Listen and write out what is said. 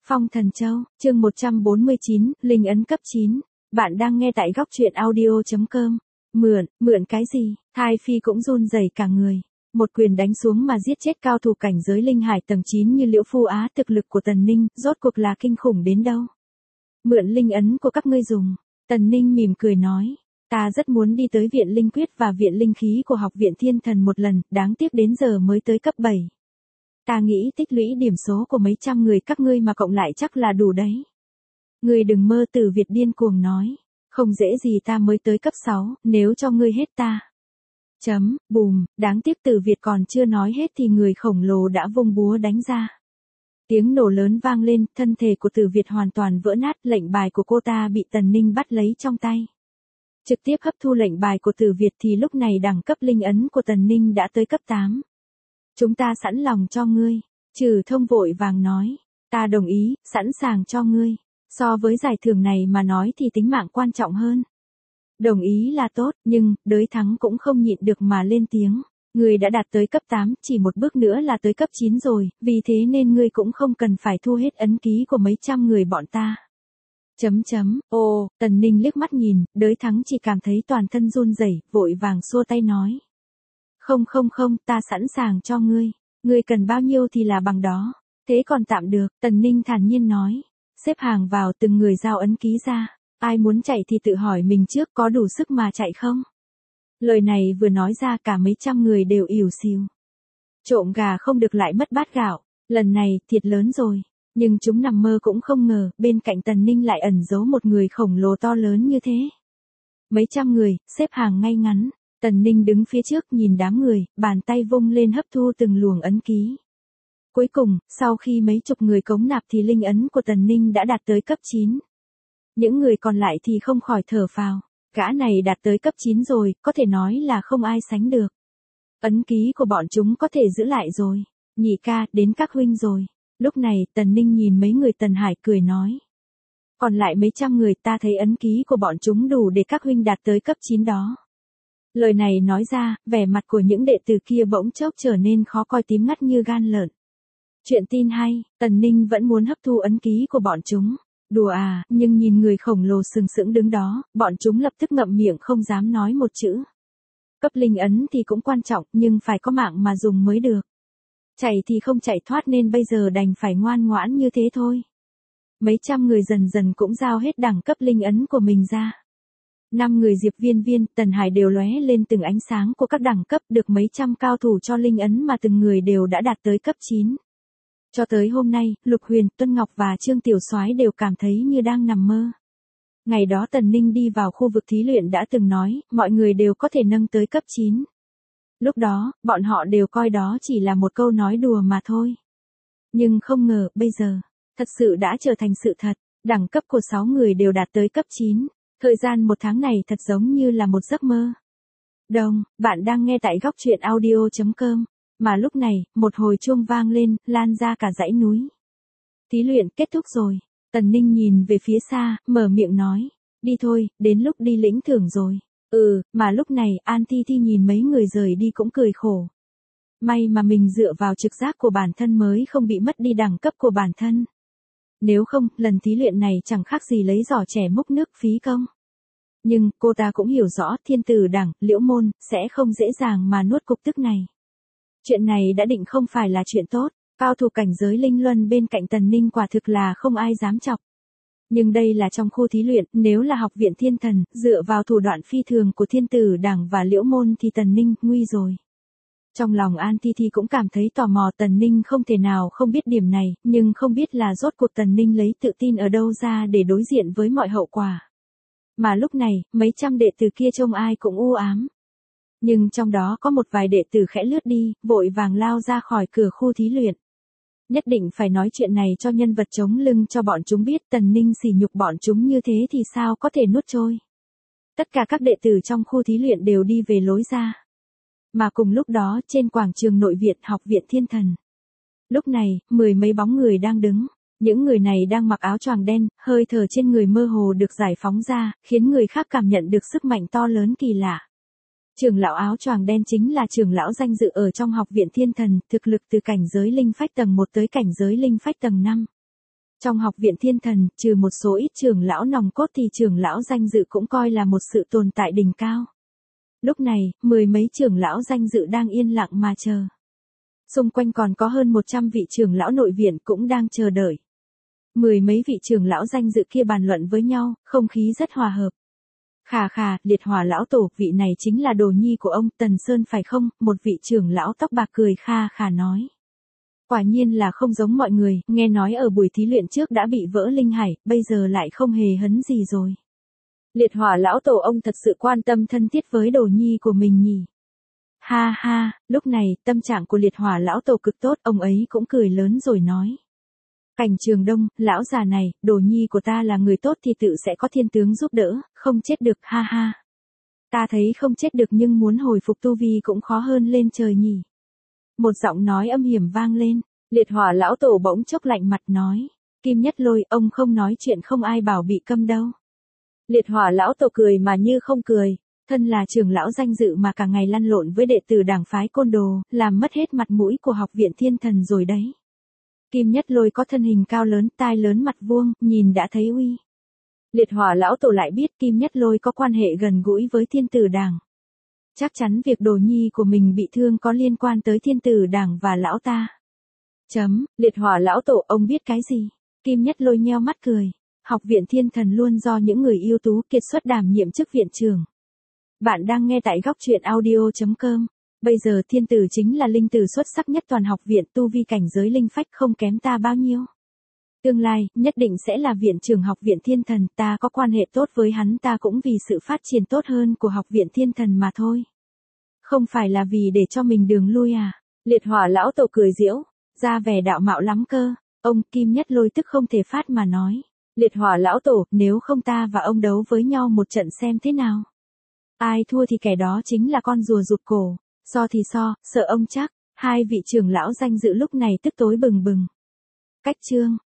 Phong Thần Châu, chương 149, Linh ấn cấp 9. Bạn đang nghe tại góc truyện audio.com. Mượn cái gì? Thai Phi cũng run rẩy cả người. Một quyền đánh xuống mà giết chết cao thủ cảnh giới linh hải tầng 9 như Liễu Phu Á, thực lực của Tần Ninh, rốt cuộc là kinh khủng đến đâu. Mượn linh ấn của các ngươi dùng. Tần Ninh mỉm cười nói. Ta rất muốn đi tới viện linh quyết và viện linh khí của học viện Thiên Thần một lần, đáng tiếc đến giờ mới tới cấp 7. Ta nghĩ tích lũy điểm số của mấy trăm người các ngươi mà cộng lại chắc là đủ đấy. Ngươi đừng mơ, Tử Việt điên cuồng nói. Không dễ gì ta mới tới cấp 6, nếu cho ngươi hết ta. Bùm, đáng tiếc Tử Việt còn chưa nói hết thì người khổng lồ đã vung búa đánh ra. Tiếng nổ lớn vang lên, thân thể của Tử Việt hoàn toàn vỡ nát, lệnh bài của cô ta bị Tần Ninh bắt lấy trong tay. Trực tiếp hấp thu lệnh bài của Tử Việt thì lúc này đẳng cấp linh ấn của Tần Ninh đã tới cấp 8. Chúng ta sẵn lòng cho ngươi. Trừ Thông vội vàng nói. Ta đồng ý, sẵn sàng cho ngươi. So với giải thưởng này mà nói thì tính mạng quan trọng hơn. Đồng ý là tốt, nhưng, đới thắng cũng không nhịn được mà lên tiếng. Ngươi đã đạt tới cấp 8, chỉ một bước nữa là tới cấp 9 rồi, vì thế nên ngươi cũng không cần phải thu hết ấn ký của mấy trăm người bọn ta. Ô, Tần Ninh liếc mắt nhìn, đới thắng chỉ cảm thấy toàn thân run rẩy, vội vàng xua tay nói. Không, ta sẵn sàng cho ngươi. Ngươi cần bao nhiêu thì là bằng đó. Thế còn tạm được, Tần Ninh thản nhiên nói. Xếp hàng vào, từng người giao ấn ký ra. Ai muốn chạy thì tự hỏi mình trước có đủ sức mà chạy không? Lời này vừa nói ra cả mấy trăm người đều ỉu xìu. Trộm gà không được lại mất bát gạo. Lần này, thiệt lớn rồi. Nhưng chúng nằm mơ cũng không ngờ, bên cạnh Tần Ninh lại ẩn giấu một người khổng lồ to lớn như thế. Mấy trăm người, xếp hàng ngay ngắn. Tần Ninh đứng phía trước nhìn đám người, bàn tay vung lên hấp thu từng luồng ấn ký. Cuối cùng, sau khi mấy chục người cống nạp thì linh ấn của Tần Ninh đã đạt tới cấp 9. Những người còn lại thì không khỏi thở phào. Gã này đạt tới cấp 9 rồi, có thể nói là không ai sánh được. Ấn ký của bọn chúng có thể giữ lại rồi. Nhị ca, đến các huynh rồi. Lúc này, Tần Ninh nhìn mấy người Tần Hải cười nói. Còn lại mấy trăm người, ta thấy ấn ký của bọn chúng đủ để các huynh đạt tới cấp 9 đó. Lời này nói ra, vẻ mặt của những đệ tử kia bỗng chốc trở nên khó coi, tím ngắt như gan lợn. Chuyện tin hay, Tần Ninh vẫn muốn hấp thu ấn ký của bọn chúng. Đùa à, nhưng nhìn người khổng lồ sừng sững đứng đó, bọn chúng lập tức ngậm miệng không dám nói một chữ. Cấp linh ấn thì cũng quan trọng, nhưng phải có mạng mà dùng mới được. Chạy thì không chạy thoát nên bây giờ đành phải ngoan ngoãn như thế thôi. Mấy trăm người dần dần cũng giao hết đẳng cấp linh ấn của mình ra. 5 người Diệp Viên, Tần Hải đều lóe lên từng ánh sáng của các đẳng cấp, được mấy trăm cao thủ cho linh ấn mà từng người đều đã đạt tới cấp 9. Cho tới hôm nay, Lục Huyền, Tuân Ngọc và Trương Tiểu Soái đều cảm thấy như đang nằm mơ. Ngày đó Tần Ninh đi vào khu vực thí luyện đã từng nói, mọi người đều có thể nâng tới cấp 9. Lúc đó, bọn họ đều coi đó chỉ là một câu nói đùa mà thôi. Nhưng không ngờ, bây giờ, thật sự đã trở thành sự thật, đẳng cấp của 6 người đều đạt tới cấp 9. Thời gian một tháng này thật giống như là một giấc mơ. Bạn đang nghe tại góc truyện audio.com. Mà lúc này, một hồi chuông vang lên, lan ra cả dãy núi. Thí luyện kết thúc rồi. Tần Ninh nhìn về phía xa, mở miệng nói. Đi thôi, đến lúc đi lĩnh thưởng rồi. Mà lúc này, An Thi Thi nhìn mấy người rời đi cũng cười khổ. May mà mình dựa vào trực giác của bản thân mới không bị mất đi đẳng cấp của bản thân. Nếu không, lần thí luyện này chẳng khác gì lấy giỏ trẻ múc nước phí công. Nhưng, cô ta cũng hiểu rõ Thiên Tử Đảng, Liễu Môn, sẽ không dễ dàng mà nuốt cục tức này. Chuyện này đã định không phải là chuyện tốt, cao thủ cảnh giới linh luân bên cạnh Tần Ninh quả thực là không ai dám chọc. Nhưng đây là trong khu thí luyện, nếu là học viện Thiên Thần, dựa vào thủ đoạn phi thường của Thiên Tử Đảng và Liễu Môn thì Tần Ninh, nguy rồi. Trong lòng An Thi Thi cũng cảm thấy tò mò, Tần Ninh không thể nào không biết điểm này, nhưng không biết là rốt cuộc Tần Ninh lấy tự tin ở đâu ra để đối diện với mọi hậu quả. Mà lúc này, mấy trăm đệ tử kia trông ai cũng u ám. Nhưng trong đó có một vài đệ tử khẽ lướt đi, vội vàng lao ra khỏi cửa khu thí luyện. Nhất định phải nói chuyện này cho nhân vật chống lưng cho bọn chúng biết, Tần Ninh sỉ nhục bọn chúng như thế thì sao có thể nuốt trôi. Tất cả các đệ tử trong khu thí luyện đều đi về lối ra. Mà cùng lúc đó, trên quảng trường nội viện học viện Thiên Thần. Lúc này, 10 mấy bóng người đang đứng. Những người này đang mặc áo choàng đen, hơi thở trên người mơ hồ được giải phóng ra, khiến người khác cảm nhận được sức mạnh to lớn kỳ lạ. Trưởng lão áo choàng đen chính là trưởng lão danh dự ở trong học viện Thiên Thần, thực lực từ cảnh giới linh phách tầng 1 tới cảnh giới linh phách tầng 5. Trong học viện thiên thần, trừ một số ít trưởng lão nòng cốt thì trưởng lão danh dự cũng coi là một sự tồn tại đỉnh cao. Lúc này, mười mấy trưởng lão danh dự đang yên lặng mà chờ. Xung quanh còn có hơn 100 vị trưởng lão nội viện cũng đang chờ đợi. Mười mấy vị trưởng lão danh dự kia bàn luận với nhau, không khí rất hòa hợp. Khà khà, liệt hỏa lão tổ, vị này chính là đồ nhi của ông Tần Sơn phải không? Một vị trưởng lão tóc bạc cười kha khà nói. Quả nhiên là không giống mọi người, nghe nói ở buổi thí luyện trước đã bị vỡ linh hải, bây giờ lại không hề hấn gì rồi. Liệt hỏa lão tổ, ông thật sự quan tâm thân thiết với đồ nhi của mình nhỉ? Ha ha, lúc này, tâm trạng của liệt hỏa lão tổ cực tốt, ông ấy cũng cười lớn rồi nói. Cảnh Trường Đông, lão già này, đồ nhi của ta là người tốt thì tự sẽ có thiên tướng giúp đỡ, không chết được, ha ha. Ta thấy không chết được nhưng muốn hồi phục tu vi cũng khó hơn lên trời nhỉ. Một giọng nói âm hiểm vang lên, liệt hỏa lão tổ bỗng chốc lạnh mặt nói. Kim Nhất Lôi, ông không nói chuyện không ai bảo bị câm đâu. Liệt hỏa lão tổ cười mà như không cười, thân là trưởng lão danh dự mà cả ngày lăn lộn với đệ tử đảng phái côn đồ, làm mất hết mặt mũi của học viện thiên thần rồi đấy. Kim Nhất Lôi có thân hình cao lớn, tai lớn mặt vuông, nhìn đã thấy uy. Liệt hỏa lão tổ lại biết Kim Nhất Lôi có quan hệ gần gũi với thiên tử đảng. Chắc chắn việc đồ nhi của mình bị thương có liên quan tới thiên tử đảng và lão ta. Liệt hỏa lão tổ, ông biết cái gì? Kim Nhất Lôi nheo mắt cười. Học viện thiên thần luôn do những người ưu tú kiệt xuất đảm nhiệm chức viện trưởng. Bạn đang nghe tại góc truyện audio.com. Bây giờ thiên tử chính là linh tử xuất sắc nhất toàn học viện, tu vi cảnh giới linh phách không kém ta bao nhiêu. Tương lai, nhất định sẽ là viện trưởng học viện thiên thần, ta có quan hệ tốt với hắn ta cũng vì sự phát triển tốt hơn của học viện thiên thần mà thôi. Không phải là vì để cho mình đường lui à? Liệt hỏa lão tổ cười giễu, ra vẻ đạo mạo lắm cơ. Ông Kim Nhất Lôi tức không thể phát mà nói. Liệt hỏa lão tổ, nếu không ta và ông đấu với nhau một trận xem thế nào. Ai thua thì kẻ đó chính là con rùa rụt cổ. So thì so, sợ ông chắc. Hai vị trưởng lão danh dự lúc này tức tối bừng bừng. Cách chương